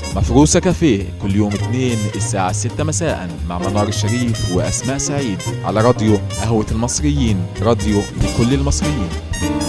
مفروسة كافيه كل يوم اثنين الساعة 6 مساء مع منار الشريف وأسماء سعيد على راديو قهوة المصريين، راديو لكل المصريين.